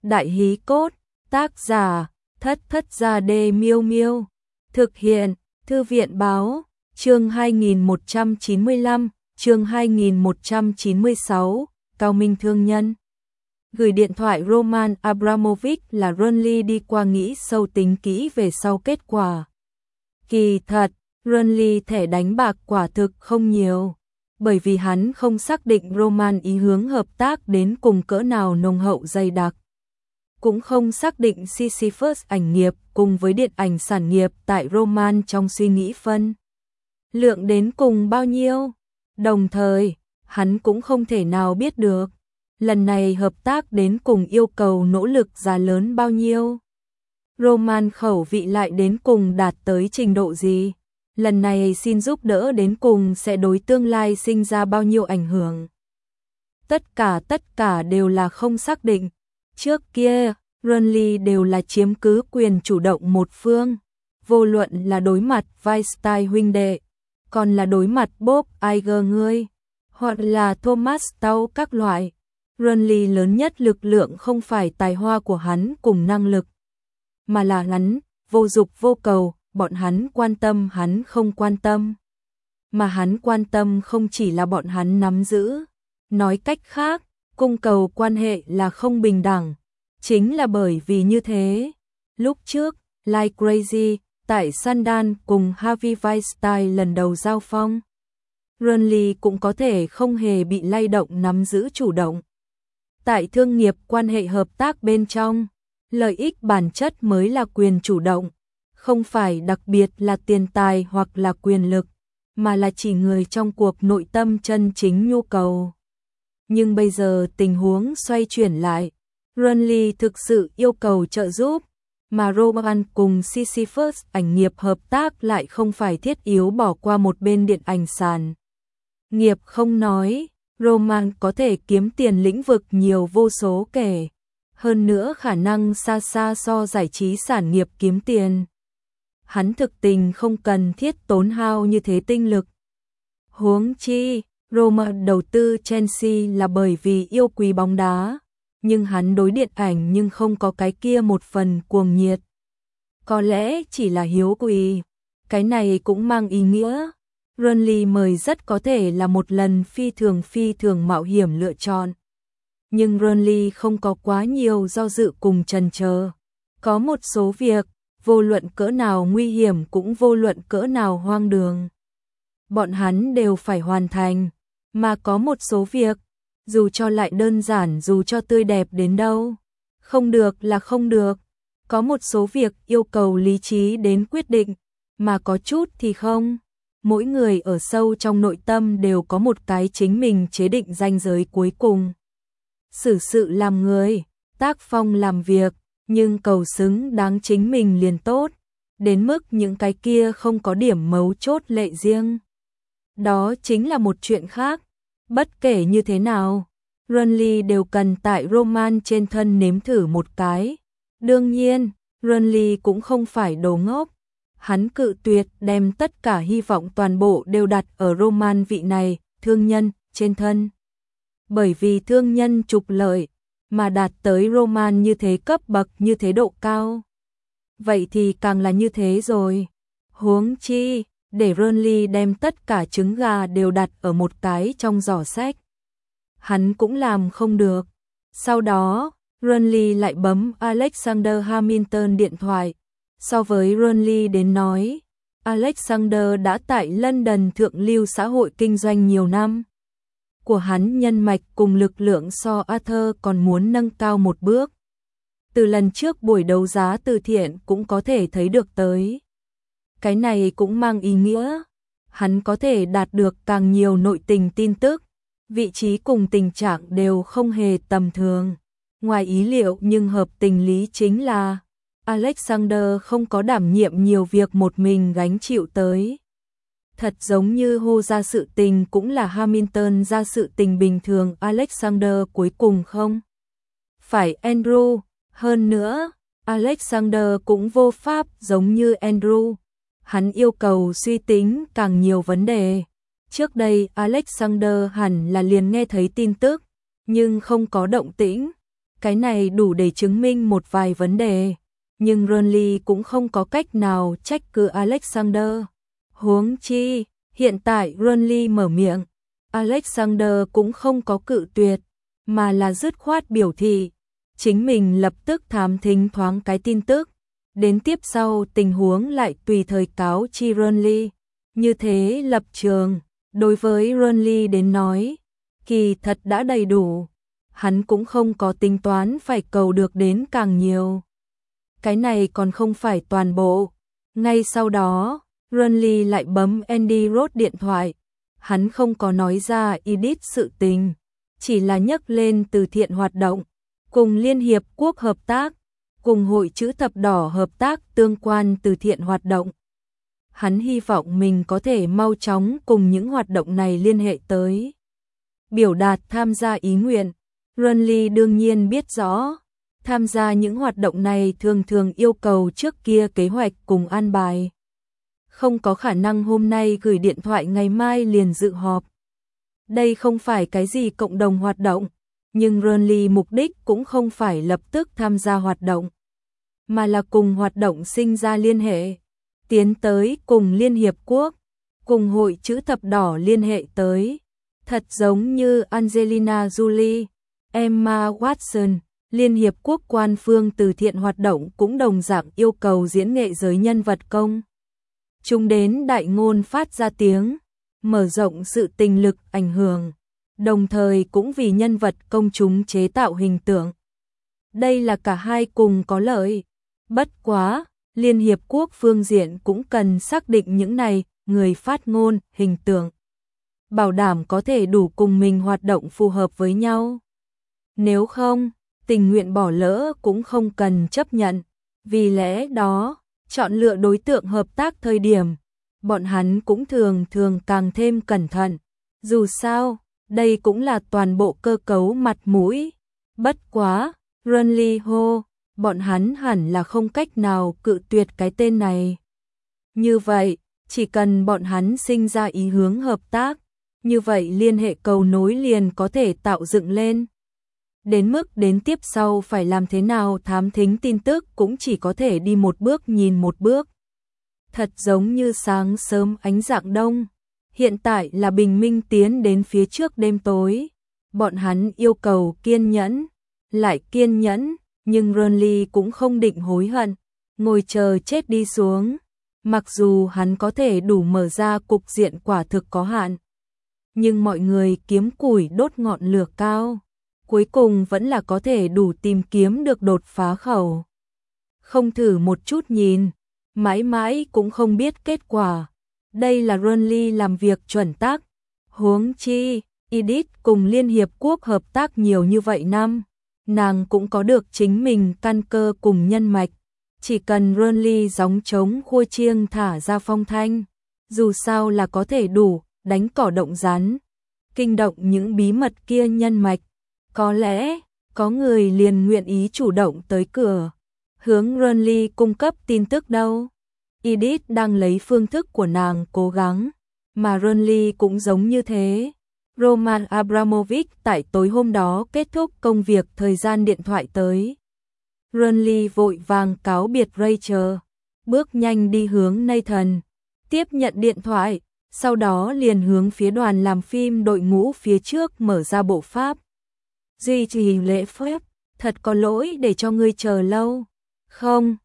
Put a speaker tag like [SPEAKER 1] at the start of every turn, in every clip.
[SPEAKER 1] Đại hí cốt, tác giả, Thất Thất Gia Đê Miêu Miêu. Thực hiện, Thư viện Báo, chương 2195, chương 2196, Cao Minh Thương Nhân. Gửi điện thoại Roman Abramovich là Runley đi qua nghĩ sâu tính kỹ về sau kết quả. Kỳ thật, Runley thẻ đánh bạc quả thực không nhiều, bởi vì hắn không xác định Roman ý hướng hợp tác đến cùng cỡ nào nồng hậu dày đặc. Cũng không xác định Sisyphus ảnh nghiệp cùng với điện ảnh sản nghiệp tại Roman trong suy nghĩ phân lượng đến cùng bao nhiêu. Đồng thời, hắn cũng không thể nào biết được lần này hợp tác đến cùng yêu cầu nỗ lực giá lớn bao nhiêu. Roman khẩu vị lại đến cùng đạt tới trình độ gì? Lần này xin giúp đỡ đến cùng sẽ đối tương lai sinh ra bao nhiêu ảnh hưởng? Tất cả đều là không xác định. Trước kia, Runley đều là chiếm cứ quyền chủ động một phương, vô luận là đối mặt Weinstein huynh đệ, còn là đối mặt Bob Iger ngươi, hoặc là Thomas Tau các loại. Runley lớn nhất lực lượng không phải tài hoa của hắn cùng năng lực, mà là hắn vô dục vô cầu, bọn hắn quan tâm hắn không quan tâm. Mà hắn quan tâm không chỉ là bọn hắn nắm giữ. Nói cách khác, cung cầu quan hệ là không bình đẳng. Chính là bởi vì như thế, lúc trước, Like Crazy, tại Sundance cùng Harvey Weinstein lần đầu giao phong, Runley cũng có thể không hề bị lay động nắm giữ chủ động. Tại thương nghiệp quan hệ hợp tác bên trong, lợi ích bản chất mới là quyền chủ động, không phải đặc biệt là tiền tài hoặc là quyền lực, mà là chỉ người trong cuộc nội tâm chân chính nhu cầu. Nhưng bây giờ tình huống xoay chuyển lại, Runley thực sự yêu cầu trợ giúp, mà Roman cùng Sisyphus ảnh nghiệp hợp tác lại không phải thiết yếu bỏ qua một bên điện ảnh sản nghiệp không nói. Roman có thể kiếm tiền lĩnh vực nhiều vô số kể, hơn nữa khả năng xa xa so giải trí sản nghiệp kiếm tiền. Hắn thực tình không cần thiết tốn hao như thế tinh lực. Huống chi, Roman đầu tư Chelsea là bởi vì yêu quý bóng đá, nhưng hắn đối điện ảnh nhưng không có cái kia một phần cuồng nhiệt. Có lẽ chỉ là hiếu quý. Cái này cũng mang ý nghĩa Runley mời rất có thể là một lần phi thường mạo hiểm lựa chọn. Nhưng Runley không có quá nhiều do dự cùng chần chờ. Có một số việc, vô luận cỡ nào nguy hiểm cũng vô luận cỡ nào hoang đường, bọn hắn đều phải hoàn thành. Mà có một số việc, dù cho lại đơn giản, dù cho tươi đẹp đến đâu, không được là không được. Có một số việc yêu cầu lý trí đến quyết định, mà có chút thì không. Mỗi người ở sâu trong nội tâm đều có một cái chính mình chế định ranh giới cuối cùng. Xử sự làm người, tác phong làm việc, nhưng cầu xứng đáng chính mình liền tốt, đến mức những cái kia không có điểm mấu chốt lệ riêng. Đó chính là một chuyện khác. Bất kể như thế nào, Runley đều cần tại Roman trên thân nếm thử một cái. Đương nhiên, Runley cũng không phải đồ ngốc. Hắn cự tuyệt đem tất cả hy vọng toàn bộ đều đặt ở Roman vị này, thương nhân, trên thân. Bởi vì thương nhân trục lợi, mà đạt tới Roman như thế cấp bậc như thế độ cao. Vậy thì càng là như thế rồi. Huống chi, để Runley đem tất cả trứng gà đều đặt ở một cái trong giỏ sách, hắn cũng làm không được. Sau đó, Runley lại bấm Alexander Hamilton điện thoại. So với Runley đến nói, Alexander đã tại London thượng lưu xã hội kinh doanh nhiều năm. Của hắn nhân mạch cùng lực lượng so Arthur còn muốn nâng cao một bước. Từ lần trước buổi đấu giá từ thiện cũng có thể thấy được tới. Cái này cũng mang ý nghĩa, hắn có thể đạt được càng nhiều nội tình tin tức, vị trí cùng tình trạng đều không hề tầm thường. Ngoài ý liệu nhưng hợp tình lý chính là Alexander không có đảm nhiệm nhiều việc một mình gánh chịu tới. Thật giống như hô ra sự tình cũng là Hamilton ra sự tình bình thường, Alexander cuối cùng không phải Andrew. Hơn nữa, Alexander cũng vô pháp giống như Andrew. Hắn yêu cầu suy tính càng nhiều vấn đề. Trước đây Alexander hẳn là liền nghe thấy tin tức, nhưng không có động tĩnh. Cái này đủ để chứng minh một vài vấn đề, nhưng Renly cũng không có cách nào trách cứ Alexander. Huống chi, hiện tại Renly mở miệng, Alexander cũng không có cự tuyệt, mà là dứt khoát biểu thị, chính mình lập tức thám thính thoáng cái tin tức, đến tiếp sau tình huống lại tùy thời cáo chi Renly. Như thế lập trường, đối với Renly đến nói, kỳ thật đã đầy đủ, hắn cũng không có tính toán phải cầu được đến càng nhiều. Cái này còn không phải toàn bộ. Ngay sau đó, Renly lại bấm Andy Rose điện thoại. Hắn không có nói ra Edith sự tình, chỉ là nhắc lên từ thiện hoạt động, cùng Liên Hiệp Quốc hợp tác, cùng Hội Chữ Thập Đỏ hợp tác tương quan từ thiện hoạt động. Hắn hy vọng mình có thể mau chóng cùng những hoạt động này liên hệ tới, biểu đạt tham gia ý nguyện. Renly đương nhiên biết rõ, tham gia những hoạt động này thường thường yêu cầu trước kia kế hoạch cùng an bài. Không có khả năng hôm nay gửi điện thoại ngày mai liền dự họp. Đây không phải cái gì cộng đồng hoạt động, nhưng Renly mục đích cũng không phải lập tức tham gia hoạt động, mà là cùng hoạt động sinh ra liên hệ, tiến tới cùng Liên Hiệp Quốc, cùng Hội Chữ Thập Đỏ liên hệ tới. Thật giống như Angelina Jolie, Emma Watson, Liên Hiệp Quốc quan phương từ thiện hoạt động cũng đồng dạng yêu cầu diễn nghệ giới nhân vật công chúng đến đại ngôn phát ra tiếng, mở rộng sự tình lực ảnh hưởng, đồng thời cũng vì nhân vật công chúng chế tạo hình tượng. Đây là cả hai cùng có lợi. Bất quá, Liên Hiệp Quốc phương diện cũng cần xác định những này người phát ngôn, hình tượng, bảo đảm có thể đủ cùng mình hoạt động phù hợp với nhau. Nếu không, tình nguyện bỏ lỡ cũng không cần chấp nhận. Vì lẽ đó, chọn lựa đối tượng hợp tác thời điểm, bọn hắn cũng thường càng thêm cẩn thận. Dù sao, đây cũng là toàn bộ cơ cấu mặt mũi. Bất quá, Renly hô, bọn hắn hẳn là không cách nào cự tuyệt cái tên này. Như vậy, chỉ cần bọn hắn sinh ra ý hướng hợp tác, như vậy liên hệ cầu nối liền có thể tạo dựng lên. Đến mức đến tiếp sau phải làm thế nào thám thính tin tức cũng chỉ có thể đi một bước nhìn một bước. Thật giống như sáng sớm ánh rạng đông, hiện tại là bình minh tiến đến phía trước đêm tối. Bọn hắn yêu cầu kiên nhẫn, lại kiên nhẫn, nhưng Renly cũng không định hối hận, ngồi chờ chết đi xuống. Mặc dù hắn có thể đủ mở ra cục diện quả thực có hạn, nhưng mọi người kiếm củi đốt ngọn lửa cao, cuối cùng vẫn là có thể đủ tìm kiếm được đột phá khẩu. Không thử một chút nhìn, mãi mãi cũng không biết kết quả. Đây là Renly làm việc chuẩn tắc. Huống chi, Edith cùng Liên Hiệp Quốc hợp tác nhiều như vậy năm, nàng cũng có được chính mình căn cơ cùng nhân mạch. Chỉ cần Renly gióng trống khua chiêng thả ra phong thanh, dù sao là có thể đủ đánh cỏ động rắn, kinh động những bí mật kia nhân mạch. Có lẽ, có người liền nguyện ý chủ động tới cửa, hướng Renly cung cấp tin tức đâu. Edith đang lấy phương thức của nàng cố gắng, mà Renly cũng giống như thế. Roman Abramovich tại tối hôm đó kết thúc công việc thời gian điện thoại tới. Renly vội vàng cáo biệt Rachel, bước nhanh đi hướng Nathan, tiếp nhận điện thoại, sau đó liền hướng phía đoàn làm phim đội ngũ phía trước mở ra bộ pháp. Duy trì lễ phép, thật có lỗi để cho ngươi chờ lâu. Không,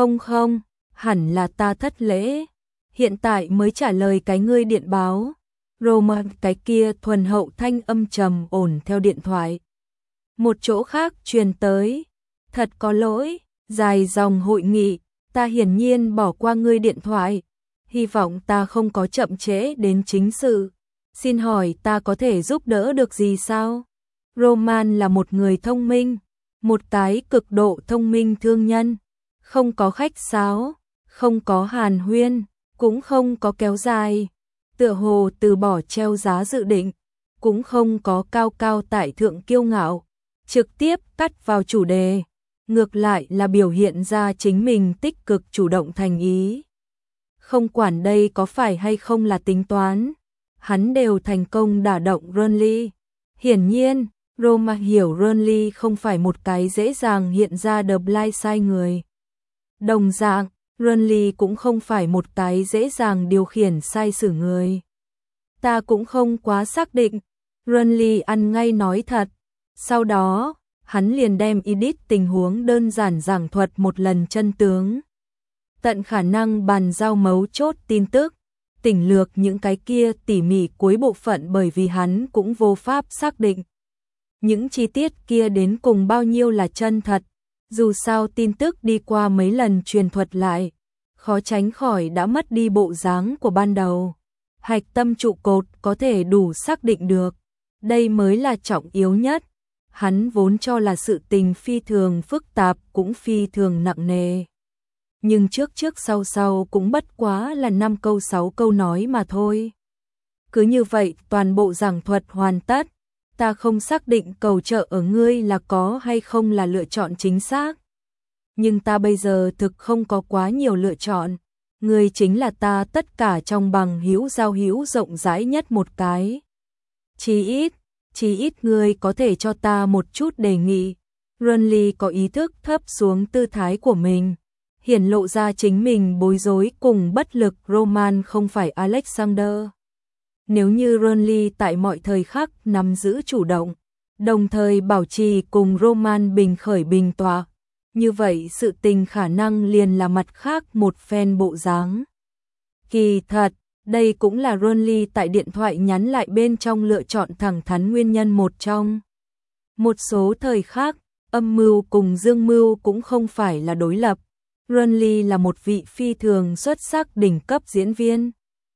[SPEAKER 1] hẳn là ta thất lễ. Hiện tại mới trả lời cái ngươi điện báo. Roman cái kia thuần hậu thanh âm trầm ổn theo điện thoại. Một chỗ khác truyền tới. Thật có lỗi, dài dòng hội nghị, ta hiển nhiên bỏ qua ngươi điện thoại. Hy vọng ta không có chậm trễ đến chính sự. Xin hỏi ta có thể giúp đỡ được gì sao? Roman là một người thông minh, một cái cực độ thông minh thương nhân. Không có khách sáo, không có hàn huyên, cũng không có kéo dài. Tựa hồ từ bỏ treo giá dự định, cũng không có cao cao tại thượng kiêu ngạo. Trực tiếp cắt vào chủ đề, ngược lại là biểu hiện ra chính mình tích cực chủ động thành ý. Không quản đây có phải hay không là tính toán, hắn đều thành công đả động Renly. Hiển nhiên, Roma hiểu Burnley không phải một cái dễ dàng hiện ra the blind side người. Đồng dạng, Burnley cũng không phải một cái dễ dàng điều khiển sai sử người. Ta cũng không quá xác định, Burnley ăn ngay nói thật. Sau đó, hắn liền đem edit tình huống đơn giản giảng thuật một lần chân tướng. Tận khả năng bàn giao mấu chốt tin tức, tỉnh lược những cái kia tỉ mỉ cuối bộ phận bởi vì hắn cũng vô pháp xác định. Những chi tiết kia đến cùng bao nhiêu là chân thật, dù sao tin tức đi qua mấy lần truyền thuật lại, khó tránh khỏi đã mất đi bộ dáng của ban đầu. Hạch tâm trụ cột có thể đủ xác định được, đây mới là trọng yếu nhất. Hắn vốn cho là sự tình phi thường phức tạp cũng phi thường nặng nề. Nhưng trước sau cũng bất quá là 5 câu 6 câu nói mà thôi. Cứ như vậy toàn bộ giảng thuật hoàn tất. Ta không xác định cầu trợ ở ngươi là có hay không là lựa chọn chính xác. Nhưng ta bây giờ thực không có quá nhiều lựa chọn. Ngươi chính là ta tất cả trong bằng hữu giao hữu rộng rãi nhất một cái. Chí ít ngươi có thể cho ta một chút đề nghị. Burnley có ý thức thấp xuống tư thái của mình, hiển lộ ra chính mình bối rối cùng bất lực. Roman không phải Alexander. Nếu như Burnley tại mọi thời khắc nắm giữ chủ động, đồng thời bảo trì cùng Roman bình khởi bình tọa, như vậy sự tình khả năng liền là mặt khác một phen bộ dáng. Kỳ thật, đây cũng là Burnley tại điện thoại nhắn lại bên trong lựa chọn thẳng thắn nguyên nhân một trong. Một số thời khác, âm mưu cùng dương mưu cũng không phải là đối lập. Burnley là một vị phi thường xuất sắc đỉnh cấp diễn viên.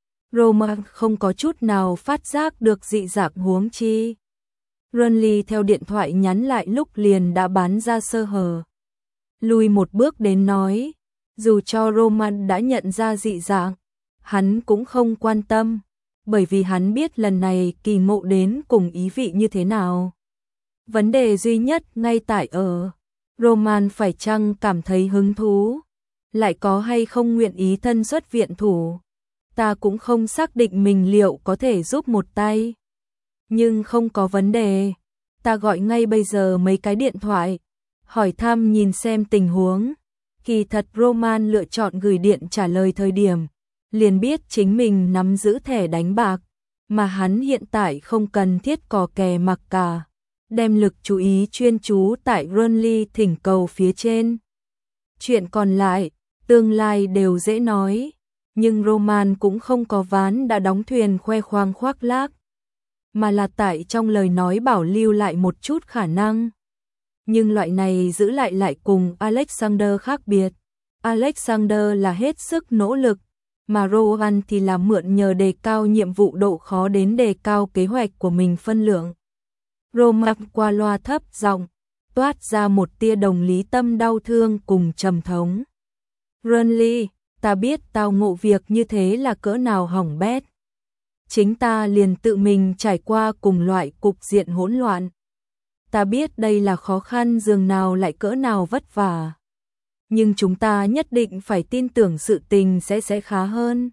[SPEAKER 1] Roman không có chút nào phát giác được dị dạng huống chi. Burnley theo điện thoại nhắn lại lúc liền đã bán ra sơ hở. Lùi một bước đến nói, dù cho Roman đã nhận ra dị dạng, hắn cũng không quan tâm, bởi vì hắn biết lần này kỳ ngộ đến cùng ý vị như thế nào. Vấn đề duy nhất ngay tại ở, Roman phải chăng cảm thấy hứng thú, lại có hay không nguyện ý thân xuất viện thủ. Ta cũng không xác định mình liệu có thể giúp một tay. Nhưng không có vấn đề, ta gọi ngay bây giờ mấy cái điện thoại, hỏi thăm nhìn xem tình huống. Kỳ thật Roman lựa chọn gửi điện trả lời thời điểm, liền biết chính mình nắm giữ thẻ đánh bạc, mà hắn hiện tại không cần thiết cò kè mặc cả, đem lực chú ý chuyên chú tại Burnley thỉnh cầu phía trên. Chuyện còn lại, tương lai đều dễ nói, nhưng Roman cũng không có ván đã đóng thuyền khoe khoang khoác lác, mà là tại trong lời nói bảo lưu lại một chút khả năng. Nhưng loại này giữ lại cùng Alexander khác biệt. Alexander là hết sức nỗ lực, mà Rowan thì là mượn nhờ đề cao nhiệm vụ độ khó đến đề cao kế hoạch của mình phân lượng. Roman qua loa thấp giọng, toát ra một tia đồng lý tâm đau thương cùng trầm thống. Burnley, ta biết tao ngộ việc như thế là cỡ nào hỏng bét. Chính ta liền tự mình trải qua cùng loại cục diện hỗn loạn. Ta biết đây là khó khăn dường nào lại cỡ nào vất vả. Nhưng chúng ta nhất định phải tin tưởng sự tình sẽ khá hơn.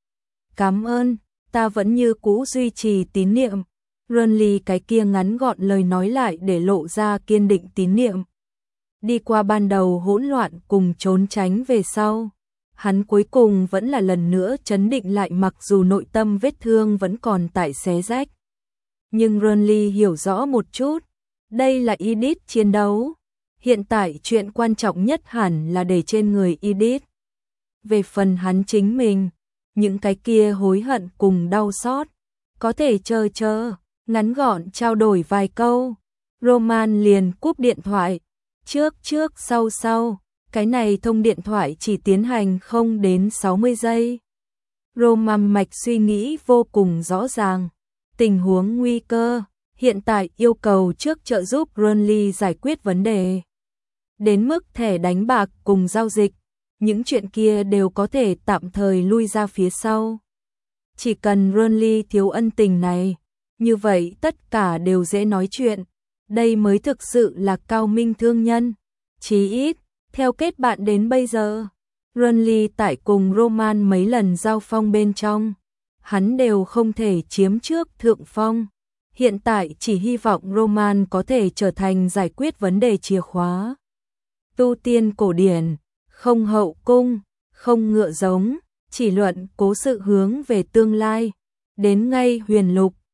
[SPEAKER 1] Cảm ơn, ta vẫn như cũ duy trì tín niệm. Burnley cái kia ngắn gọn lời nói lại để lộ ra kiên định tín niệm. Đi qua ban đầu hỗn loạn cùng trốn tránh về sau, hắn cuối cùng vẫn là lần nữa trấn định lại mặc dù nội tâm vết thương vẫn còn tại xé rách. Nhưng Burnley hiểu rõ một chút, đây là Edith chiến đấu. Hiện tại chuyện quan trọng nhất hẳn là để trên người Edith. Về phần hắn chính mình, những cái kia hối hận cùng đau xót, có thể chờ, ngắn gọn trao đổi vài câu. Roman liền cúp điện thoại, trước sau, cái này thông điện thoại chỉ tiến hành không đến 60 giây. Roman mạch suy nghĩ vô cùng rõ ràng, tình huống nguy cơ, hiện tại yêu cầu trước trợ giúp Burnley giải quyết vấn đề. Đến mức thẻ đánh bạc cùng giao dịch, những chuyện kia đều có thể tạm thời lui ra phía sau. Chỉ cần Burnley thiếu ân tình này, như vậy tất cả đều dễ nói chuyện. Đây mới thực sự là cao minh thương nhân. Chí ít, theo kết bạn đến bây giờ, Burnley tại cùng Roman mấy lần giao phong bên trong, hắn đều không thể chiếm trước thượng phong. Hiện tại chỉ hy vọng roman có thể trở thành giải quyết vấn đề chìa khóa. Tu tiên cổ điển, không hậu cung, không ngựa giống, chỉ luận cố sự hướng về tương lai. Đến ngay huyền lục,